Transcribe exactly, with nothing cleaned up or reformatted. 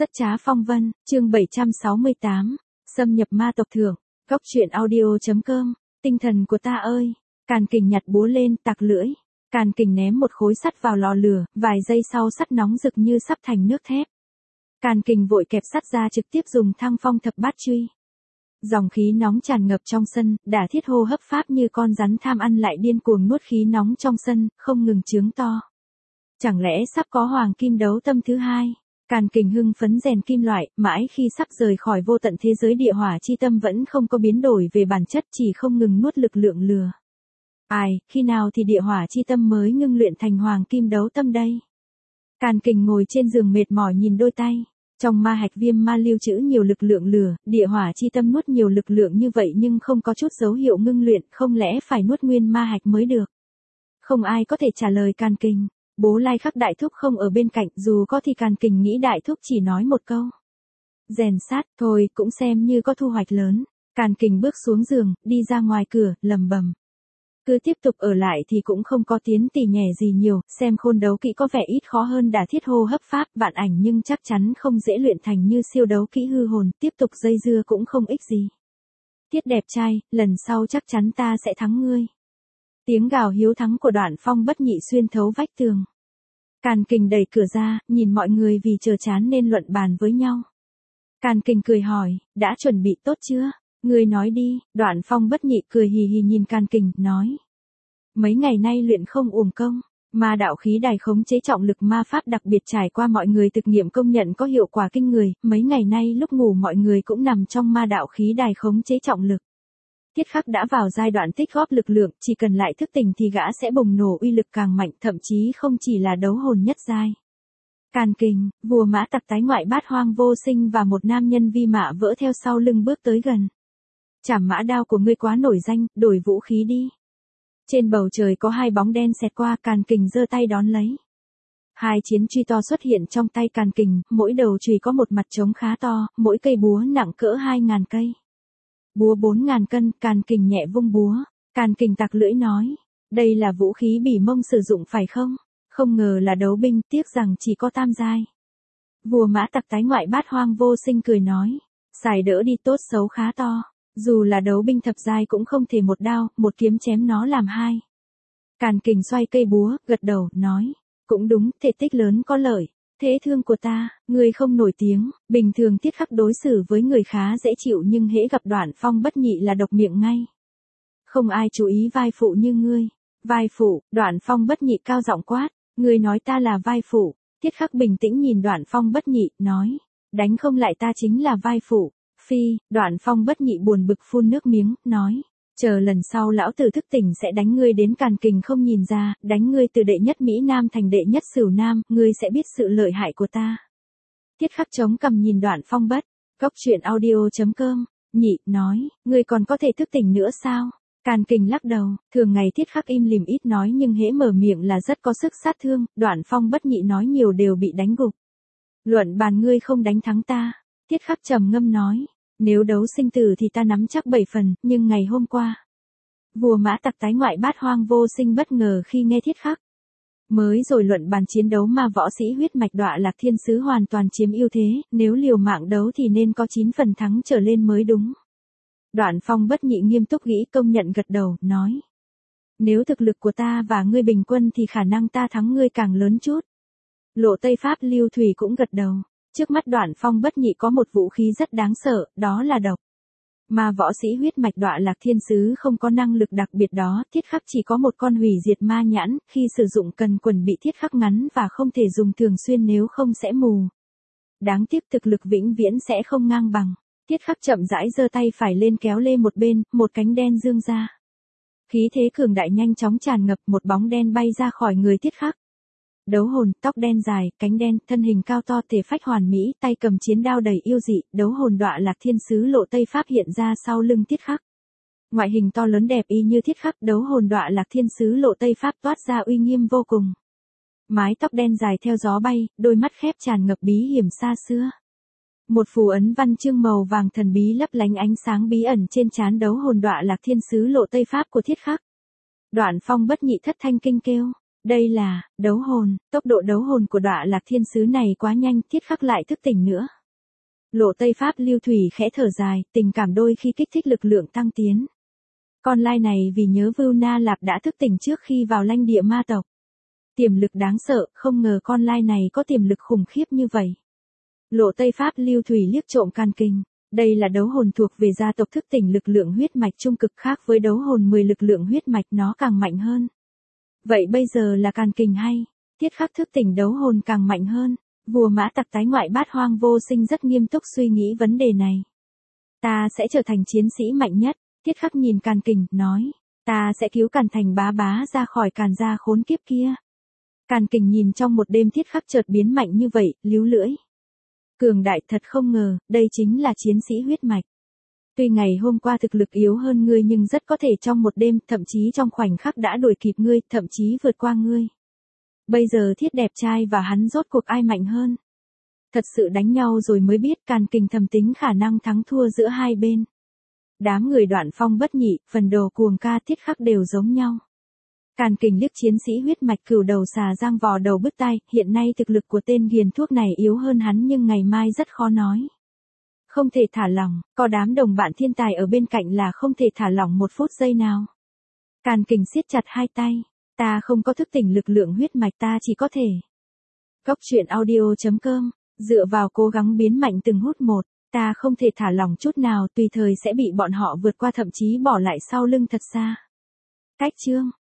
Rất trá phong vân, chương bảy trăm sáu mươi tám, xâm nhập ma tộc thượng, góc truyện audio.com, tinh thần của ta ơi, Càn Kình nhặt búa lên, tặc lưỡi, Càn Kình ném một khối sắt vào lò lửa, vài giây sau sắt nóng rực như sắp thành nước thép. Càn Kình vội kẹp sắt ra trực tiếp dùng thăng phong thập bát truy. Dòng khí nóng tràn ngập trong sân, Đả Thiết hô hấp pháp như con rắn tham ăn lại điên cuồng nuốt khí nóng trong sân, không ngừng trướng to. Chẳng lẽ sắp có hoàng kim đấu tâm thứ hai? Càn Kình hưng phấn rèn kim loại, mãi khi sắp rời khỏi vô tận thế giới địa hỏa chi tâm vẫn không có biến đổi về bản chất, chỉ không ngừng nuốt lực lượng lừa. Ai, khi nào thì địa hỏa chi tâm mới ngưng luyện thành hoàng kim đấu tâm đây? Càn Kình ngồi trên giường mệt mỏi nhìn đôi tay. Trong ma hạch viêm ma lưu trữ nhiều lực lượng lửa, địa hỏa chi tâm nuốt nhiều lực lượng như vậy nhưng không có chút dấu hiệu ngưng luyện, không lẽ phải nuốt nguyên ma hạch mới được? Không ai có thể trả lời Càn Kình. Bố Lai Khắc đại thúc không ở bên cạnh, dù có thì Càn Kình nghĩ đại thúc chỉ nói một câu. Rèn sát, thôi, cũng xem như có thu hoạch lớn. Càn Kình bước xuống giường, đi ra ngoài cửa, lầm bầm. Cứ tiếp tục ở lại thì cũng không có tiến tỉ nhẻ gì nhiều, xem khôn đấu kỹ có vẻ ít khó hơn Đả Thiết hô hấp pháp vạn ảnh nhưng chắc chắn không dễ luyện thành như siêu đấu kỹ hư hồn, tiếp tục dây dưa cũng không ích gì. Tiết đẹp trai, lần sau chắc chắn ta sẽ thắng ngươi. Tiếng gào hiếu thắng của Đoạn Phong bất nhị xuyên thấu vách tường. Càn Kình đẩy cửa ra, nhìn mọi người vì chờ chán nên luận bàn với nhau. Càn Kình cười hỏi, đã chuẩn bị tốt chưa? Ngươi nói đi, Đoạn Phong bất nhị cười hì hì nhìn Càn Kình, nói. Mấy ngày nay luyện không uổng công, ma đạo khí đài khống chế trọng lực ma pháp đặc biệt trải qua mọi người thực nghiệm công nhận có hiệu quả kinh người, mấy ngày nay lúc ngủ mọi người cũng nằm trong ma đạo khí đài khống chế trọng lực. Tiết Khắc đã vào giai đoạn tích góp lực lượng, chỉ cần lại thức tỉnh thì gã sẽ bùng nổ uy lực càng mạnh, thậm chí không chỉ là đấu hồn nhất giai. Càn Kình, vua mã tặc tái ngoại bát hoang vô sinh và một nam nhân vi mã vỡ theo sau lưng bước tới gần. Chảm mã đao của ngươi quá nổi danh, đổi vũ khí đi. Trên bầu trời có hai bóng đen xẹt qua, Càn Kình giơ tay đón lấy. Hai chiến truy to xuất hiện trong tay Càn Kình, mỗi đầu chùy có một mặt trống khá to, mỗi cây búa nặng cỡ hai ngàn cây. Búa bốn ngàn cân, Càn Kình nhẹ vung búa. Càn Kình tặc lưỡi nói, đây là vũ khí bỉ mông sử dụng phải không? Không ngờ là đấu binh, tiếc rằng chỉ có tam giai. Vua mã tặc tái ngoại bát hoang vô sinh cười nói, xài đỡ đi, tốt xấu khá to. Dù là đấu binh thập giai cũng không thể một đao, một kiếm chém nó làm hai. Càn Kình xoay cây búa, gật đầu, nói, cũng đúng, thể tích lớn có lợi. Thế thương của ta, người không nổi tiếng, bình thường Tiết Khắc đối xử với người khá dễ chịu nhưng hễ gặp Đoạn Phong bất nhị là độc miệng ngay. Không ai chú ý vai phụ như ngươi. Vai phụ, Đoạn Phong bất nhị cao giọng quát, ngươi nói ta là vai phụ. Tiết Khắc bình tĩnh nhìn Đoạn Phong bất nhị, nói, đánh không lại ta chính là vai phụ. Phi, Đoạn Phong bất nhị buồn bực phun nước miếng, nói, chờ lần sau lão tử thức tỉnh sẽ đánh ngươi đến Càn Kình không nhìn ra, đánh ngươi từ đệ nhất Mỹ Nam thành đệ nhất Sửu Nam, ngươi sẽ biết sự lợi hại của ta. Tiết Khắc chống cằm nhìn Đoạn Phong bất, góc truyện audio.com, nhị, nói, ngươi còn có thể thức tỉnh nữa sao? Càn Kình lắc đầu, thường ngày Tiết Khắc im lìm ít nói nhưng hễ mở miệng là rất có sức sát thương, Đoạn Phong bất nhị nói nhiều đều bị đánh gục. Luận bàn ngươi không đánh thắng ta. Tiết Khắc trầm ngâm nói, nếu đấu sinh tử thì ta nắm chắc bảy phần, nhưng ngày hôm qua, vua mã tặc tái ngoại bát hoang vô sinh bất ngờ khi nghe Tiết Khắc. Mới rồi luận bàn chiến đấu mà võ sĩ huyết mạch Đọa Lạc Thiên Sứ hoàn toàn chiếm ưu thế, nếu liều mạng đấu thì nên có chín phần thắng trở lên mới đúng. Đoạn Phong bất nhị nghiêm túc nghĩ công nhận gật đầu, nói. Nếu thực lực của ta và ngươi bình quân thì khả năng ta thắng ngươi càng lớn chút. Lộ Tây Pháp Lưu Thủy cũng gật đầu. Trước mắt Đoạn Phong bất nhị có một vũ khí rất đáng sợ, đó là độc. Mà võ sĩ huyết mạch Đọa Lạc Thiên Sứ không có năng lực đặc biệt đó, Tiết Khắc chỉ có một con hủy diệt ma nhãn, khi sử dụng cần quần bị Tiết Khắc ngắn và không thể dùng thường xuyên nếu không sẽ mù. Đáng tiếc thực lực vĩnh viễn sẽ không ngang bằng. Tiết Khắc chậm rãi giơ tay phải lên kéo lê một bên, một cánh đen dương ra. Khí thế cường đại nhanh chóng tràn ngập, một bóng đen bay ra khỏi người Tiết Khắc. Đấu hồn, tóc đen dài, cánh đen, thân hình cao to, thể phách hoàn mỹ, tay cầm chiến đao đầy yêu dị, đấu hồn Đọa Lạc Thiên Sứ Lộ Tây Pháp hiện ra sau lưng Tiết Khắc. Ngoại hình to lớn đẹp y như Tiết Khắc, đấu hồn Đọa Lạc Thiên Sứ Lộ Tây Pháp toát ra uy nghiêm vô cùng. Mái tóc đen dài theo gió bay, đôi mắt khép tràn ngập bí hiểm xa xưa. Một phù ấn văn chương màu vàng thần bí lấp lánh ánh sáng bí ẩn trên trán đấu hồn Đọa Lạc Thiên Sứ Lộ Tây Pháp của Tiết Khắc. Đoạn Phong bất nhị thất thanh kinh kêu. Đây là, đấu hồn, tốc độ đấu hồn của Đọa Lạc Thiên Sứ này quá nhanh, Thiết Khắc lại thức tỉnh nữa. Lộ Tây Pháp Lưu Thủy khẽ thở dài, tình cảm đôi khi kích thích lực lượng tăng tiến. Con lai này vì nhớ Vưu Na Lạp đã thức tỉnh trước khi vào lãnh địa ma tộc. Tiềm lực đáng sợ, không ngờ con lai này có tiềm lực khủng khiếp như vậy. Lộ Tây Pháp Lưu Thủy liếc trộm Càn Kình. Đây là đấu hồn thuộc về gia tộc thức tỉnh lực lượng huyết mạch trung cực, khác với đấu hồn mười lực lượng huyết mạch nó càng mạnh hơn. Vậy bây giờ là Càn Kình hay? Thiết Khắc thức tỉnh đấu hồn càng mạnh hơn. Vua Mã Tặc tái ngoại Bát Hoang Vô Sinh rất nghiêm túc suy nghĩ vấn đề này. Ta sẽ trở thành chiến sĩ mạnh nhất. Thiết Khắc nhìn Càn Kình, nói. Ta sẽ cứu Càn Thành bá bá ra khỏi Càn gia khốn kiếp kia. Càn Kình nhìn trong một đêm Thiết Khắc chợt biến mạnh như vậy, líu lưỡi. Cường đại thật không ngờ, đây chính là chiến sĩ huyết mạch. Tuy ngày hôm qua thực lực yếu hơn ngươi nhưng rất có thể trong một đêm, thậm chí trong khoảnh khắc đã đuổi kịp ngươi, thậm chí vượt qua ngươi. Bây giờ Thiết đẹp trai và hắn rốt cuộc ai mạnh hơn? Thật sự đánh nhau rồi mới biết. Càn Kình thầm tính khả năng thắng thua giữa hai bên. Đám người Đoạn Phong Bất Nhị, Phần Đồ Cuồng Ca, Thiết Khắc đều giống nhau. Càn Kình liếc chiến sĩ huyết mạch Cửu Đầu Xà giang vò đầu bứt tai, hiện nay thực lực của tên ghiền thuốc này yếu hơn hắn nhưng ngày mai rất khó nói. Không thể thả lỏng, có đám đồng bạn thiên tài ở bên cạnh là không thể thả lỏng một phút giây nào. Càn Kình siết chặt hai tay, ta không có thức tỉnh lực lượng huyết mạch, ta chỉ có thể. Góc truyện audio chấm com, dựa vào cố gắng biến mạnh từng hút một, ta không thể thả lỏng chút nào, tùy thời sẽ bị bọn họ vượt qua thậm chí bỏ lại sau lưng thật xa. Cách chương